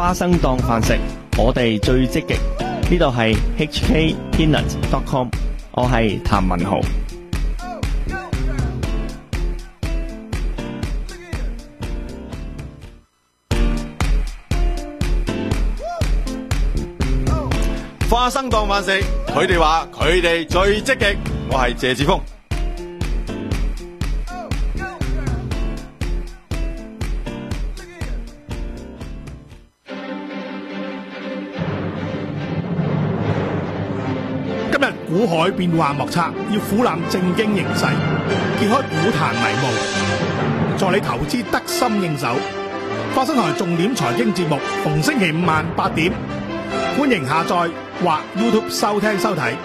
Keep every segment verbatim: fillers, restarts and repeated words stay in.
花生當飯食，我哋最積極。呢度係 H K Peanut dot com， 我係譚文豪。 花生當飯食，佢哋話佢哋最積極，我係謝志峰。 今日股海變幻莫測，要俯瞰正經形勢，揭開股壇迷霧，助你投資得心應手。花生台重點財經節目，逢星期五晚八點，歡迎下載或 YouTube 收聽收睇。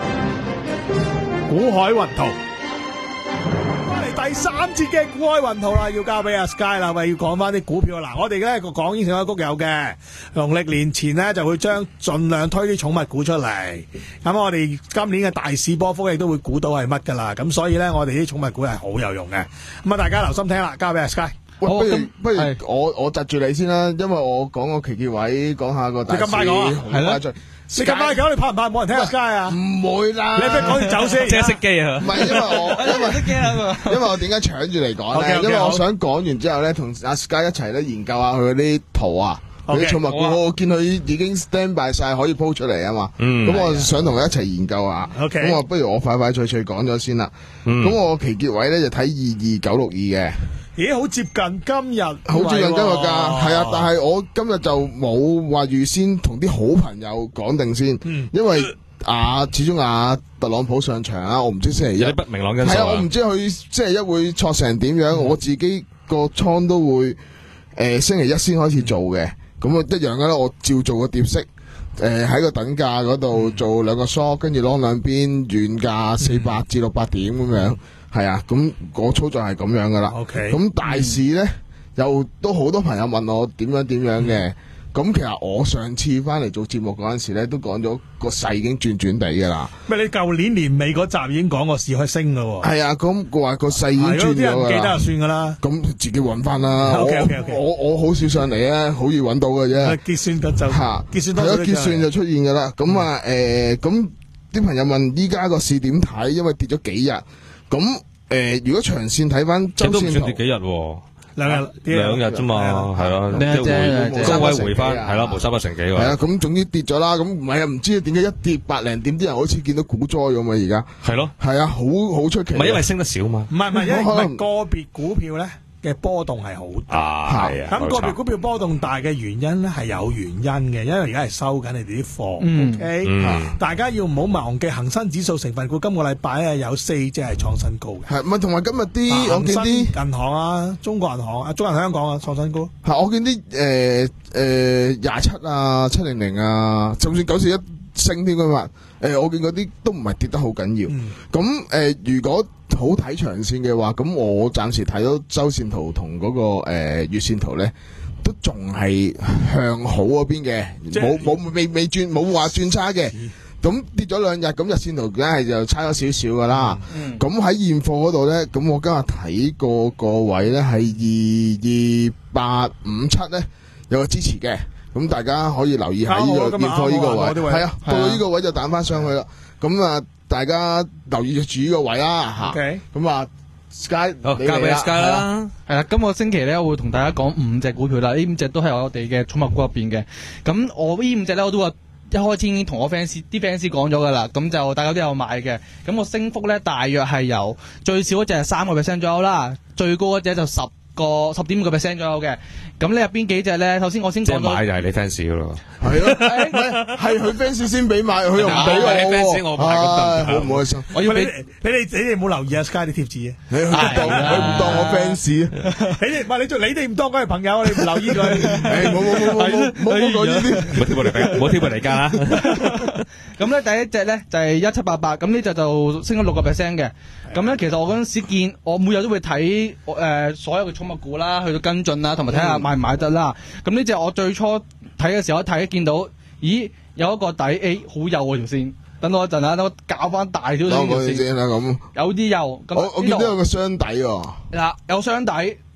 股海雲圖，翻嚟第三節嘅股海雲圖啦，要交俾阿 Sky 啦，喂，要講翻啲股票嗱，我哋咧個港英成個谷有嘅，農曆年前咧就會將盡量推啲寵物股出嚟，咁我哋今年嘅大市波幅亦都會估到係乜噶啦，咁所以咧我哋啲寵物股係好有用嘅，咁啊大家留心聽啦，交俾阿 Sky。 喂，不如不如係我我窒住你先啦，因為我講個期結位，講下個大市。 你咁快講啊係啦， 你咁快講，你怕唔怕冇人聽阿 Sky 啊？ 唔會啦， 你不如講完走先。 即係熄機啊！ 唔係因為我因為因為我點解搶住嚟講咧？ Okay, okay, 因為我好想講完之後咧，同阿 Sky 一齊咧研究下佢嗰啲圖啊，佢 Okay, 啲寵物股， 好啊我見佢已經 stand by 晒，可以鋪出嚟啊嘛。 嗯咁我想同佢一齊研究下。 Okay 咁我不如我快快脆脆講咗先啦。咁我期結位咧就睇二二九六二嘅。 咦，好接近今日， 好接近今日㗎，係啊！但係係我今日就冇話預先同啲好朋友講定先， 嗯因為啊，始終啊特朗普上場啊，我唔知星期一有啲不明朗因素係啊， 啊我唔知佢星期一會挫成點樣，我自己個倉都會誒星期一先開始做嘅，咁啊一樣嘅啦，我照做個碟式。誒喺個等價嗰度做兩個 short，跟住攞兩邊遠價四百至六百點咁樣，係啊，咁我操作係咁樣噶啦。 OK 咁大市咧又都好多朋友問我點樣點樣嘅，咁其實我上次翻嚟做節目嗰陣時咧，都講咗個勢已經轉轉地噶啦。 咩？你舊年年尾嗰集已經講過市可以升噶喎。 係啊，咁我話個勢已經係咯， 轉啲人唔記得就咗噶啦。 算噶啦。 咁自己揾翻啦。我 OK，OK，OK 我我好少上嚟啊，好易揾到嘅啫。 結算就就吓， 結算多咗係咯，結算就出現噶啦。咁啊，誒，咁啲朋友問依家個市點睇？因為跌咗幾日。咁誒，如果長線睇翻周線圖都唔算跌，幾日喎， 兩日兩日啫嘛，係咯， 兩日啫即係回高位回翻， 兩日啫係咯，無三不成幾喎。 係啊，咁總之跌咗啦。咁唔係啊，唔知點解一跌百零點，啲人好似見到股災咁啊！而家係咯， 係啊，好好出奇。 唔係因為升得少嘛。 唔係唔係，因為唔可能係個別股票咧嘅波動係好大。 啊，係啊， 咁個別冇錯股票波動大嘅原因咧係有原因嘅，因為而家係收緊你哋啲貨。 嗯 OK， 嗯大家要唔好忘記恒生指數成分股今個禮拜咧有四隻係創新高嘅。 係咪同埋今日啲啊我見恒生啲銀行啊、中國銀行啊、中銀香港啊創新高。 係我見啲誒誒廿七啊、七零零啊，就算九四一升添㗎嘛。誒，我見嗰啲都唔係跌得好緊要。 嗯咁誒，如果好睇長線嘅話，咁我暫時睇到周線圖同嗰個誒月線圖咧，都仲係向好嗰邊嘅， 即係冇冇未未轉冇話轉差嘅。咁跌咗兩日，咁日線圖梗係就差咗少少噶啦。咁喺現貨嗰度咧，咁我今日睇過個位咧係二二八五七咧，有個支持嘅。咁大家可以留意下呢個現貨呢個位，係啊，到到呢個位就彈翻上去啦。咁啊，大家留意住呢個位啦嚇。 OK 咁啊，Sky， 好，交俾你嚟啦 Sky 啦。 係啦，今個星期咧，我會同大家講五隻股票啦。呢五隻都係我哋嘅寵物股入邊嘅。咁我呢五隻咧，我都話一開始已經同我 fans 啲 fans 講咗噶啦。咁就大家都有買嘅。咁個升幅咧，大約係由最少嗰隻係三個 percent 左右啦，最高嗰隻就十個十點五個 percent 左右嘅。咁你入邊幾隻咧？首先我先即係講咗買就係你 fans 噶咯。 係咯，唔係係佢 fans 先俾買，佢又唔俾我係你 fans 我買咁得唔得唉好唔開心。 我要俾喂你你哋你哋冇留意啊 Sky 啲貼紙啊？ 你佢唔當佢唔當我 fans， 你哋唔係你做你哋唔當佢係朋友，你唔留意佢。 誒冇冇冇冇冇冇冇講呢啲。 唔好挑撥離間，唔好挑撥離間啦。 咁咧第一隻咧就係一七八八，咁呢隻就升咗六個 percent 嘅。咁咧其實我嗰陣時見，我每日都會睇誒、呃、所有嘅寵物股啦，去到跟進啦，同埋睇下買唔買得啦。咁呢隻我最初睇嘅時候一睇見到，咦有一個底 A 好幼喎條線，等我一陣啊，等我搞翻大少少等我講條線， 先啦咁。 有啲幼。咁我我見到有個箱底喎。 嗱有雙底，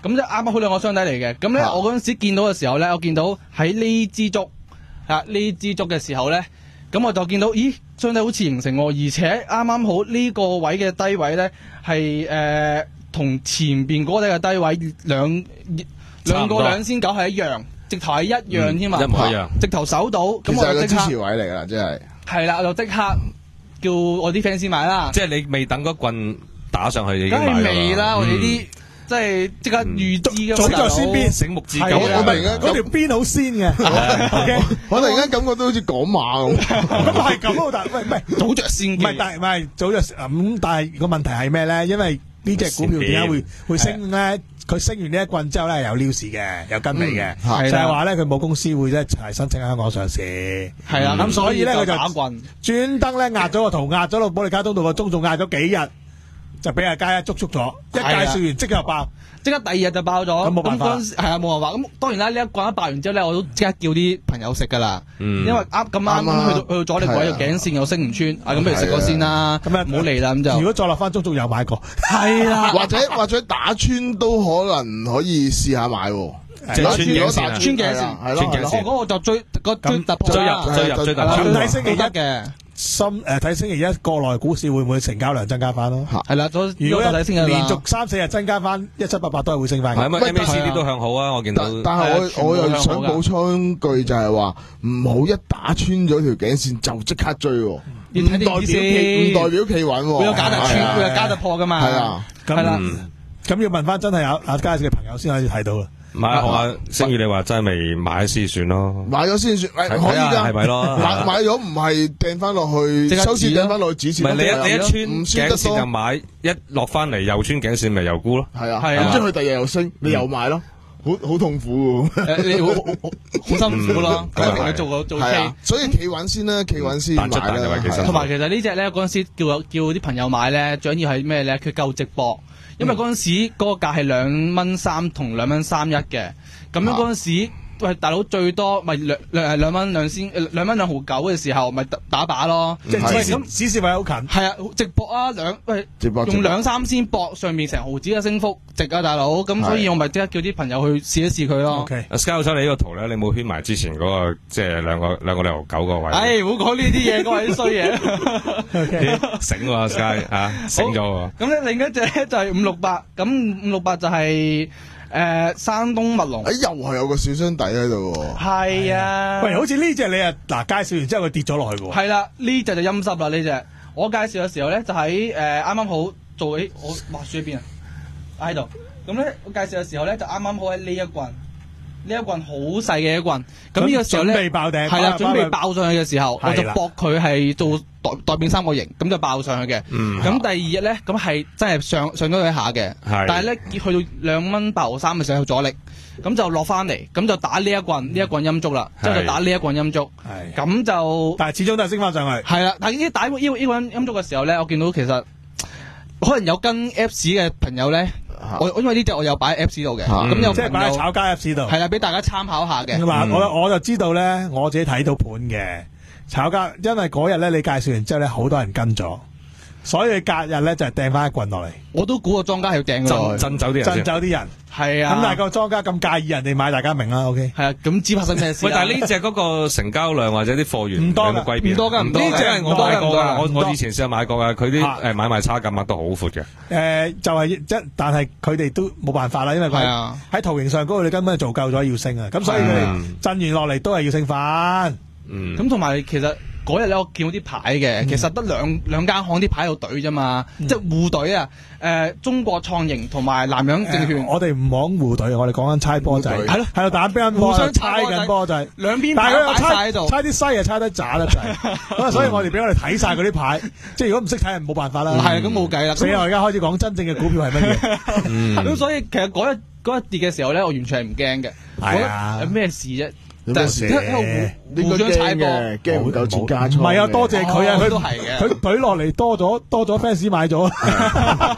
咁就啱啱好兩個雙底嚟嘅。咁咧， 啊我嗰陣時見到嘅時候咧，我見到喺呢支竹啊呢支竹嘅時候咧，咁我就見到，咦，雙底好似形成喎，而且啱啱好呢個位嘅低位咧係誒同前邊嗰個底嘅低位兩兩個兩千九係一樣，直頭係一樣添嘛， 一模一樣， 直頭守到，咁其實係個支我就即刻持位嚟㗎啦，真係。 係啦，我就即刻叫我啲 fans 買啦。 即係你未等嗰棍打上去，已經梗係買咗未啦，我哋啲嗯即係即刻預知早噶嘛， 咗先邊醒目至今。 係啊我突然間嗰條邊好鮮嘅，OK， 我突然間感覺到好似講馬咁。 咁係咁咯，但喂唔係早着先嘅。 唔係，但係唔係早咗咁，但係個問題係咩咧？因為呢只股票點解會會升咧？佢升完呢一棍之後咧，有撩市嘅，有跟尾嘅， 嗯就係話咧佢冇公司會咧係申請香港上市， 係啦， 咁所以咧佢就打棍， 專登咧壓咗個圖，壓咗落保利加通道個中，仲壓咗幾日，就俾阿佳一捉捉咗，一介係啊紹完即刻爆。 即刻第二日就爆咗。 咁冇辦法嗰陣時係啊，冇辦法。咁當然啦，呢一棍一爆完之後咧，我都即刻叫啲朋友食噶啦。 嗯因為啱咁啱啱啊去到去到阻力位， 係啊個頸線又升唔穿，啊咁不如食咗先啦。 咁啊唔好嚟啦，咁就如果再落翻足足有買過， 係啦。 或者或者打穿都可能可以試下買喎。 即係穿頸線啊穿頸線係咯係咯穿頸線我嗰個就追個追突破追啦入追入追突係啦破。 睇星期一都得嘅， 深誒睇星期一國內股市會唔會成交量增加翻咯？ 係啦。咗如果呢個睇先㗎啦連續三四日增加翻一七八八都係會升翻嘅。 係咪喂 M A C 係啊 D 都向好啊？我見到但但係係啊全部我我又向好㗎想補充句就係話，唔好一打穿咗條頸線就即刻追喎， 要唔代表睇定啲企唔代先， 表企穩喎。 會有假突係啊穿，會有假突破㗎嘛。 係啊， 咁係啦嗯咁要問翻真係有阿佳嘅朋友先可以睇到啦。 買學下星宇，你話真係未買先算咯。 買咗先算，誒可以睇下㗎， 係咪咯買買咗唔係掟翻落去， 即刻收市止咯掟翻落去止蝕。 唔係你一你一穿唔穿得頸線就多， 買，一落翻嚟又穿頸線咪又沽咯。 係啊， 係啊咁即係佢第日又升，你又買咯，好好痛苦喎。 誒你好好好辛苦咯， 嗯咁一定要做個做係 K 啊。，所以企穩先啦，企穩先買彈出彈入啦啊。其實係啊同埋其實呢只咧嗰陣時叫叫啲朋友買咧，最緊要係咩咧？佢夠直播，因為嗰陣時嗰個價係兩蚊三同兩蚊三一嘅，咁樣嗰陣時。喂，大佬最多咪兩兩兩蚊兩仙誒兩蚊兩毫九嘅時候，咪打打靶咯。 即係喂咁指示指示位好近。 係啊，直播啊兩喂直播直播用兩三仙博上面成毫子嘅升幅，值啊大佬。咁所以我咪即刻叫啲朋友去試一試佢咯。 OK， 阿 Sky 你呢個圖咧，你冇圈埋之前嗰個即係兩個兩個兩毫九個位。 唉，唔好講呢啲嘢，嗰位衰嘢。 OK， 醒喎 Sky 啊，醒咗喎。 咁咧另一隻咧就係五六八，咁五六八就係誒山東密龍。 誒又係有個小箱底喺度喎。 係啊， 喂，好似呢只你啊嗱介紹完之後佢跌咗落去嘅喎。 係啦，呢只就陰濕啦呢只。我介紹嘅時候咧，就喺誒啱啱好做起，我哇書喺邊啊？喺度。咁咧，我介紹嘅時候咧，就啱啱好喺呢一棍，呢一棍好細嘅一棍。咁呢個時候咧， 準備爆頂係啦， 爆準備爆上去嘅時候，我就係啦搏佢係做代代變三角形，咁就爆上去嘅。 嗯咁第二日咧，咁係真係上上咗一下嘅， 係但係咧去到兩蚊八毫三嘅時候有阻力，咁就落翻嚟，咁就打呢一棍，呢一棍陰燭啦，之後就打呢一棍陰燭， 係咁就。 但係始終都係升翻上去。 係啦，但係呢打呢個呢個陰陰燭嘅時候咧，我見到其實可能有跟 Apps 嘅朋友咧，我因為呢只我有擺喺 Apps 度嘅， 啊咁有即係朋友擺喺炒家 Apps 度。 係啦，俾大家參考下嘅。 嗱， 嗯我我就知道咧，我自己睇到盤嘅炒家，因為嗰日咧你介紹完之後咧，好多人跟咗，所以隔日咧就係掟翻一棍落嚟， 我都估個莊家係要掟㗎啦震，震走啲人震先。 走啲人。 係啊， 咁但係個莊家咁介意人哋買，大家明啦。OK， 係啊，咁知發生咩事喂， 啦？ 但係呢只嗰個成交量或者啲貨源唔多㗎有冇歸變啊？ 唔多㗎唔多㗎唔多㗎因為我買過㗎， 唔多㗎唔多我我以前試下買過㗎，佢啲啊誒買賣差價額都好闊嘅。 誒就係一，但係佢哋都冇辦法啦，因為佢係啊喺圖形上嗰度你根本就做夠咗要升啊，咁所以佢哋嗯震完落嚟都係要升翻。 嗯， 咁同埋其實嗰日咧，我見到啲牌嘅，其實得兩兩間行啲牌喺度懟啫嘛，即係互懟啊！誒，中國創盈同埋南洋證券誒，我哋唔講互隊，我哋講緊猜波仔， 互隊係咯，喺度打乒乓波， 互相猜猜波仔緊波仔。 兩邊但係牌擺晒佢又猜喺度。 猜啲西啊，猜得渣得滯，咁啊，所以我哋俾我哋睇晒嗰啲牌，即係如果唔識睇，冇辦法啦。 係啊，咁冇計啦。 所以我而家開始講真正嘅股票係乜嘢。 嗯咁所以其實嗰日嗰日跌嘅時候咧，我完全係唔驚嘅。 係啊我覺得有咩事啫？ 有咩事但係喺度互互相踩波。 嘅，驚唔夠錢加倉。 唔係啊，多謝佢啊， 哦佢都係嘅佢懟落嚟多咗多咗 fans 買咗。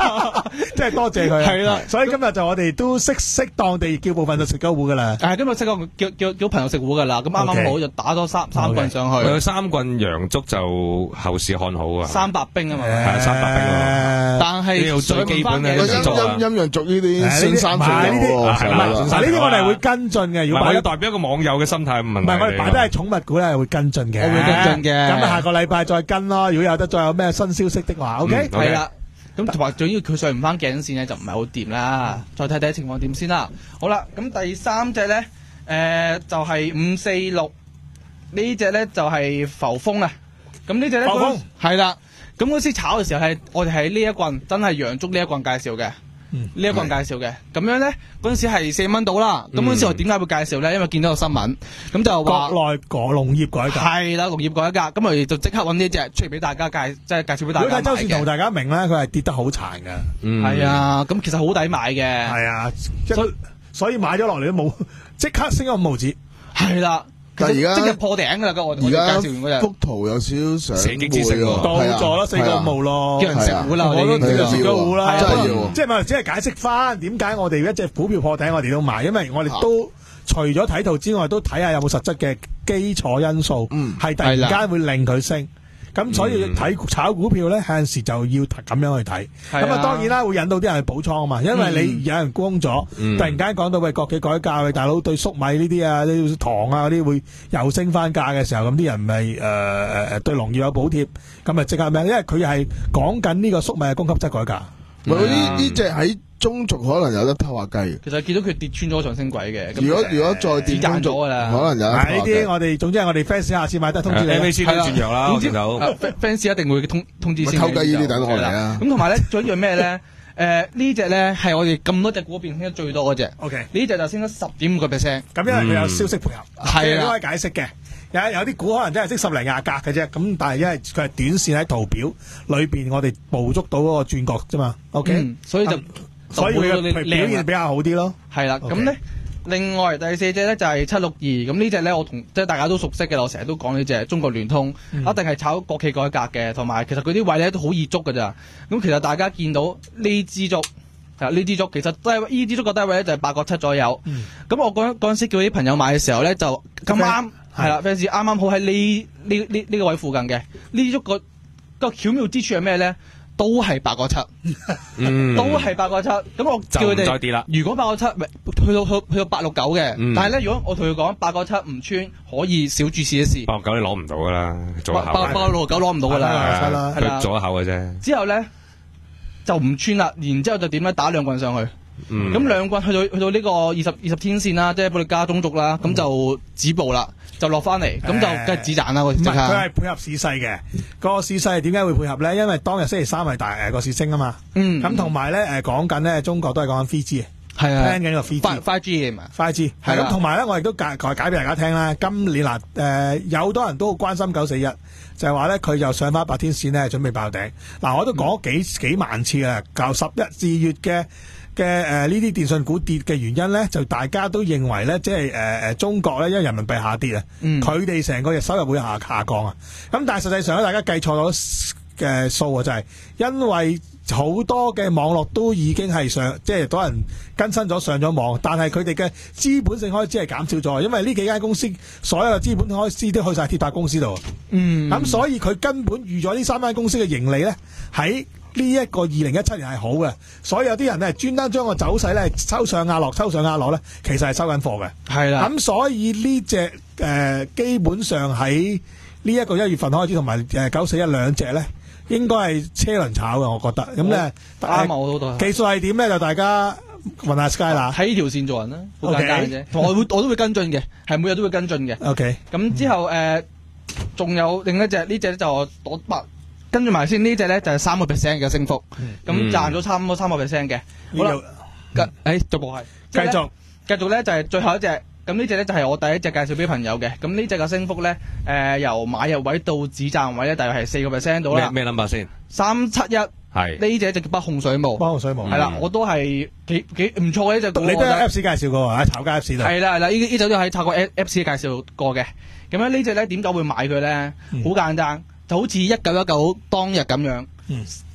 真係多謝佢。 係啦所以今日就我哋都適適當地叫部分就食咗糊噶啦。 係今日識個叫叫叫朋友食糊噶啦，咁啱啱好就打多三三棍上去。 有三棍洋竹就後市看好啊。 三百兵啊嘛， 係三百兵喎。 但係呢度最基本嘅陰洋竹啊。 陰陰陽族呢啲新山水呢啲喎， 係啦嗱呢啲我哋會跟進嘅。如果擺得唔係我要代表一個網友嘅心態問題。 唔係我哋擺得係寵物股咧，會跟進嘅。 我會跟進嘅咁啊，下個禮拜再跟咯。如果有得再有咩新消息的話，OK。 係啦。咁同埋仲要佢上唔翻頸線咧，就唔係好掂啦。再睇睇情況點先啦。好啦，咁第三隻咧，誒就係五四六呢隻咧就係浮風啊。咁呢隻咧浮風係啦。咁嗰時炒嘅時候係我哋喺呢一棍真係陽燭呢一棍介紹嘅。呢一棍介紹嘅，咁樣咧嗰陣時係四蚊到啦。咁嗰陣時我點解會介紹咧？因為見到個新聞，咁就話國內個農業改革係啦，農業改革，咁我哋就即刻揾呢隻出嚟俾大家介，即係介紹俾大家買嘅。 如果睇周線圖，大家明咧，佢係跌得好殘㗎。 嗯係啊，咁其實好抵買嘅。 係啊，所以所以買咗落嚟都冇，即刻升咗五毫子。 係啦。 但係而家即係破頂㗎啦！我我哋而家介紹完嗰幅圖有少少上射擊之星喎到咗啦，四個五毫咯， 叫人食糊啦， 我都哋已經食咗糊啦， 真係要即係咪只係解釋翻點解我哋一隻股票破頂，我哋都買，因為我哋都除咗睇圖之外，都睇下有冇實質嘅基礎因素，係突然間會令佢升。咁所以睇炒股票咧，有陣時就要咁樣去睇。咁啊，當然啦，會引到啲人去補倉啊嘛。因為你有人沽咗， 嗯、 突然間講到喂國企改革，喂大佬對粟米呢啲啊、啲糖啊嗰啲會又升翻價嘅時候，咁啲人咪誒誒對農業有補貼，咁咪即刻咩？因為佢係講緊呢個粟米嘅供給側改革。 呢呢隻喺中族可能有得偷下雞。 其實見到佢跌穿咗上升軌嘅。 如果如果再跌中族，可能有得偷下雞。 呢啲我哋總之係我哋 fans 下次買得通知你。 M A C 都轉弱啦，我見到 fans 一定會通通知先。 偷雞呢啲等我嚟啊！ 咁同埋咧，仲有一樣咩咧？誒呢隻咧係我哋咁多隻股入邊升得最多嗰隻。 OK， 呢隻就升咗十點五個 percent。 咁因為佢有消息配合， 係都可以解釋嘅。有有啲股可能真係升十零廿格嘅啫，咁但係因為佢係短線喺圖表裏邊，我哋捕捉到嗰個轉角啫嘛。OK， 所以就所以佢嘅表現比較好啲咯。 係啦，咁咧另外第四隻咧就係七六二，咁呢隻咧我同即係大家都熟悉嘅，我成日都講呢隻中國聯通，一定係炒國企改革嘅，同埋其實佢啲位咧都好易捉㗎咋。咁其實大家見到呢支竹。係呢支竹其實低位，呢支竹個低位咧就係八個七左右。咁、嗯、我嗰嗰陣時叫啲朋友買嘅時候咧，就咁啱係啦 fans 啱啱好喺呢呢呢呢個位附近嘅。呢支竹個個巧妙之處係咩咧？都係八個七，都係八個七。咁我叫佢哋再跌啦。 如果八個七去到去去到八六九嘅， 嗯、 但係咧如果我同佢講八個七唔穿，可以小注試一試。 八六九你攞唔到噶啦，做一口。 八八六九攞唔到噶啦， 係啦， 佢做一口嘅啫。 之後咧。就唔穿啦，然之後就點咧？打兩棍上去，咁、嗯、兩棍去到去到呢個二十二十天線啦，即係保利加中軸啦，咁、嗯、就止步啦，就落翻嚟，咁、嗯、就梗係止賺啦。唔係佢係配合市勢嘅，個市勢係點解會配合咧？因為當日星期三係大誒個市升啊嘛，咁同埋咧誒講緊咧中國都係講緊 three G 係啊， 聽緊個 three G five G 嘛 five G 係咁，同埋咧我亦都解解解俾大家聽啦。今年嗱誒、呃、有好多人都好關心九四一。就係話咧，佢又上翻百天線咧，準備爆頂。嗱，我都講咗幾幾萬次啦。舊十一二月嘅嘅誒呢啲電信股跌嘅原因咧，就大家都認為咧，即係誒誒中國咧，因為人民幣下跌啊，佢哋成個日收入會下下降啊。咁但係實際上咧，大家計錯咗嘅數啊，就係因為好多嘅網絡都已經係上，即係多人更新咗上咗網，但係佢哋嘅資本性開支係減少咗，因為呢幾間公司所有嘅資本開支都去晒鐵塔公司度。嗯，咁所以佢根本預咗呢三間公司嘅盈利咧，喺呢一個二零一七年係好嘅，所以有啲人咧專登將個走勢咧抽上壓落，抽上壓落咧，其實係收緊貨嘅。係啦，咁所以呢隻誒基本上喺呢一個一月份開始，同埋誒九四一兩隻咧。應該係車輪炒嘅，我覺得咁咧啱啊！我都技術係點咧？就大家問下 Sky 啦。喺呢條線做人啦，好簡單嘅啫。同埋我會我都會跟進嘅，係每日都會跟進嘅。OK。咁之後誒，仲有另一隻呢隻就我跟住埋先，呢隻咧就係三個 percent 嘅升幅，咁賺咗差唔多三個 percent 嘅。好啦，誒逐步係繼續繼續咧就係最後一隻。咁呢隻咧就係我第一隻介紹俾朋友嘅，咁呢隻嘅升幅咧，誒、呃、由買入位到止賺位咧，大約係四個 percent 到啦。咩咩 number 先？三七一係呢隻就叫北控水務。北控水務係啦，我都係幾幾唔錯嘅呢隻股。你都喺 Apps 介紹過啊？炒家 Apps 度。係啦係啦，呢呢隻都喺炒過 Apps 介紹過嘅。咁樣呢隻咧點解會買佢咧？好、嗯、簡單，就好似一九一九當日咁樣。嗯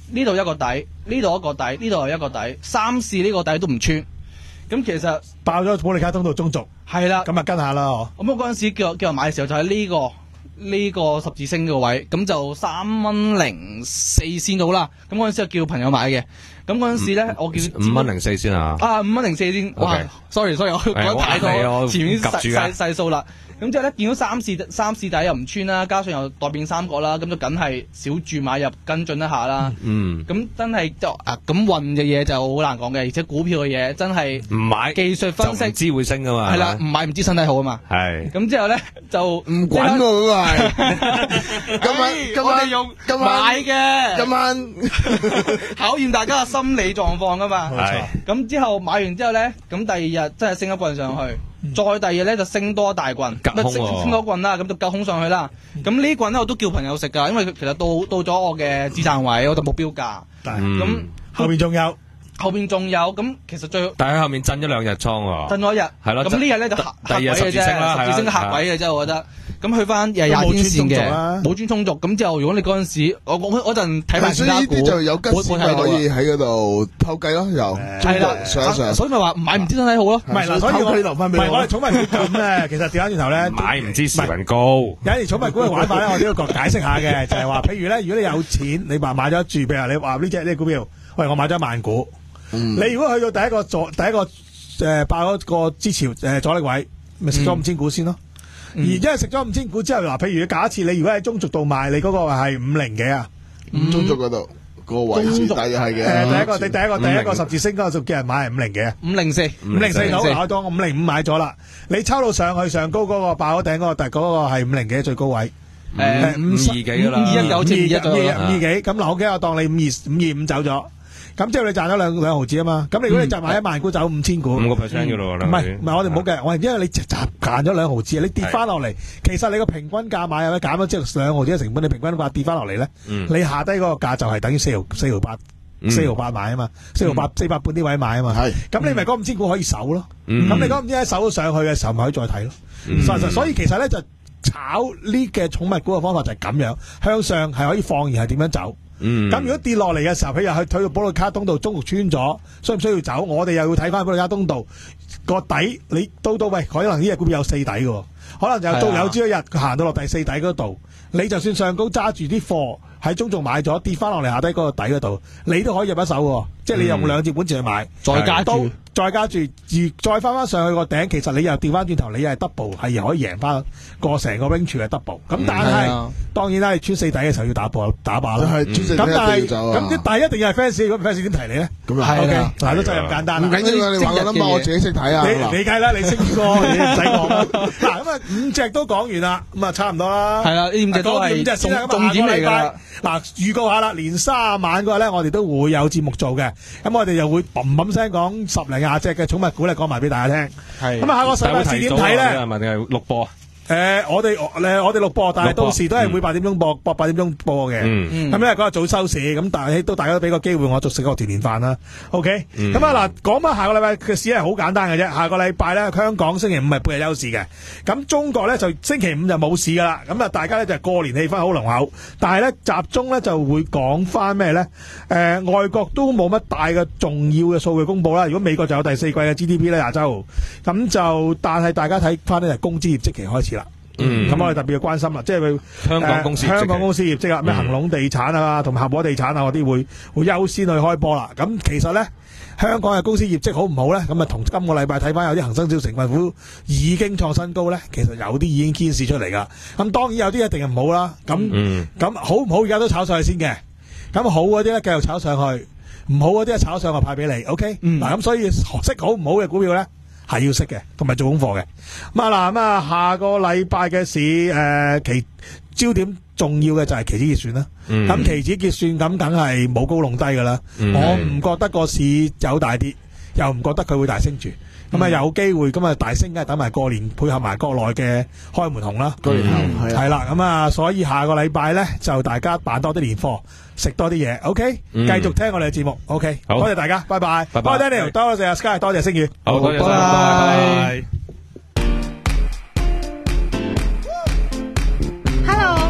呢度一個底，呢度一個底，呢度係一個底，三試呢個底都唔穿。咁其實爆咗保利加通道中軸， 係啦。 咁啊跟下啦， 咁我嗰陣時叫我叫我買嘅時候就喺呢、個呢、個十字星嘅位，咁就三蚊零四先到啦。咁嗰陣時就叫朋友買嘅。咁嗰陣時咧，我叫五蚊零四先啊！ 啊，五蚊零四先。哇 OK ，sorry sorry，我講得太係我多，前面細夾住㗎細細數啦。咁之後咧，見到三試三試底又唔穿啦，加上又代變三角啦，咁就梗係小注買入跟進一下啦。 嗯， 咁真係就啊，咁運嘅嘢就好難講嘅，而且股票嘅嘢真係唔買技術分析就唔知會升噶嘛。 係啦，唔係咪買唔知身體好啊嘛。 係咁之後咧就唔滾喎嗰個係。今晚今晚我哋用今晚買嘅， 今晚考驗大家嘅心理狀況噶嘛。 係咁之後買完之後咧，咁第二日真係升一棍上去，再第二日咧就升多一大棍， 隔空喎升升多棍啦，咁就隔空上去啦。咁呢棍咧我都叫朋友食㗎，因為佢其實到到咗我嘅止賺位，我就目標價。 但嗯咁後邊仲有後邊仲有，咁其實最但係喺後面震咗兩日倉喎。 震咗一日， 係咯咁呢日咧就客第二日客位嘅十字星啦啫，十字星嘅係啊客位嘅啫，我覺得。咁去翻廿廿天線嘅，冇穿充足。咁之後，如果你嗰陣時，我我嗰陣睇埋所以呢其他股， 啲就有吉線咪可以冇喺嗰度偷計咯，又係啦， 上一上。 所以咪話唔買唔知身體好咯。 唔係嗱，所以我偷雞留返俾我唔係我哋寵物股咁咧，其實調翻轉頭咧， 買唔知時運高。 有一啲寵物股嘅玩法咧，我都要解釋下嘅，就係話，譬如咧，如果你有錢，你話買咗住，譬如你話呢只呢個股票，喂，我買咗萬股，你如果去到第一個阻，第一個誒爆咗個支潮誒阻力位，咪食咗五千股先咯。而因為食咗五千股之後，嗱，譬如假設你如果喺中軸度賣，你嗰個係五零幾啊？ 中足嗰度個位置底係嘅。 誒，第一個第第一個第一個十字星嗰個就叫人買係五零幾啊？ 五零四， 五零四到，我當我五零五買咗啦。你抽到上去上高嗰個爆咗頂嗰個，但係嗰個係五零幾最高位。 誒五二幾㗎啦五二一九好似五二一左右啦五二幾咁嗱，我記得我當你五二五二五走咗，咁之後你賺咗兩兩毫子啊嘛。咁你如果你就買一萬股走五千股， 五個 percent 㗎咯， 唔係唔係，我哋唔好計，我係因為你賺賺咗兩毫子，你跌翻落嚟，其實你個平均價買入去減咗之後兩毫子嘅成本，你平均價跌翻落嚟咧，你下低嗰個價就係等於四毫四毫八四毫八買啊嘛，四毫八四百半啲位買啊嘛， 係咁你咪嗰五千股可以守咯， 嗯咁你嗰五千一守到上去嘅時候咪可以再睇咯。實實所以其實咧就炒呢嘅寵物股嘅方法就係咁樣，向上係可以放，而係點樣走。 嗯， 咁如果跌落嚟嘅時候，譬如去退到保利加通道中途穿咗，需唔需要走？我哋又要睇翻保利加通道個底，你到到喂，可能呢隻股票有四底嘅，可能就到有朝一日佢行到落第四底嗰度，你就算上高揸住啲貨喺中仲買咗，跌翻落嚟下低嗰個底嗰度，你都可以入一手喎。即係你用兩隻本錢去買， 再加到注， 再加住，而再翻翻上去個頂，其實你又調翻轉頭，你又係 double，係可以贏翻個成個 range 嘅 double。咁但係、 啊當然啦，你穿四底嘅時候要打破打靶啦。 係專食咁但係一定要走啊咁啲但係一定要係 fans，如果唔 fans 點提你咧？ 咁啊係 OK， 啦嗱都就係咁簡單啦。 唔緊要啊！你話個 number 我自己識睇啊。 你你計啦，你識過，你唔使講啦。嗱咁啊，五隻都講完啦，咁啊差唔多啦。 係啦，呢五隻都講五隻係先啦重重點嚟㗎啦。 嗱，預告下啦，年卅晚嗰日咧，我哋都會有節目做嘅。咁我哋又會砰砰聲講十零廿隻嘅寵物股咧，講埋俾大家聽。 係咁啊，下個禮拜四點睇咧？ 係咪定係錄播？ 誒，我哋誒我哋錄播，但係錄播到時都係會八點鐘播，播八點鐘播嘅。 嗯咁咧嗰日早收市，咁但係都大家都俾個機會我做食個團年飯啦。OK，咁啊嗱，講翻下個禮拜嘅市係好簡單嘅啫。下個禮拜咧，香港星期五係半日休市嘅，咁中國咧就星期五就冇市噶啦。咁啊，大家咧就過年氣氛好濃厚，但係咧集中咧就會講翻咩咧？誒，外國都冇乜大嘅重要嘅數據公佈啦。如果美國就有第四季嘅 G D P 咧，亞洲咁就，但係大家睇翻呢，係工資業績期開始啦。 嗯， 咁我哋特別要關心啦，即係佢香港公司業績香港公司業績啊，咩恒隆地產啊，同埋合和地產啊嗰啲會會優先去開波啦。咁其實咧，香港嘅公司業績好唔好咧？咁啊，同今個禮拜睇翻有啲恒生指數成分股已經創新高咧，其實有啲已經顯示出嚟噶。咁當然有啲一定係唔好啦。咁咁、 嗯、 好唔好而家都炒上去先嘅。咁好嗰啲咧繼續炒上去，唔好嗰啲咧炒上去派俾你。OK，嗱咁、 嗯、 所以識好唔好嘅股票咧？係要識嘅，同埋做功課嘅。咁啊嗱，咁啊下個禮拜嘅市誒期焦點重要嘅就係期指結算啦。咁、嗯、期指結算咁梗係冇高弄低噶啦。嗯、我唔覺得個市有大跌，又唔覺得佢會大升住。咁啊、嗯、有機會咁啊大升，梗係等埋過年配合埋國內嘅開門紅啦。過年後係係啦，咁啊所以下個禮拜咧就大家辦多啲年貨，食多啲嘢。OK，繼、嗯、續聽我哋嘅節目。OK， 好多謝大家，拜拜。 拜拜。 多謝 Daniel，多謝阿 Sky，多謝星宇。 好，多謝晒，拜拜。 Hello，花生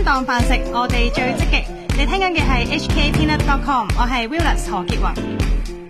當飯食，我哋最積極。你聽緊嘅係 H K Peanut dot com， 我係 Willis 何潔雲。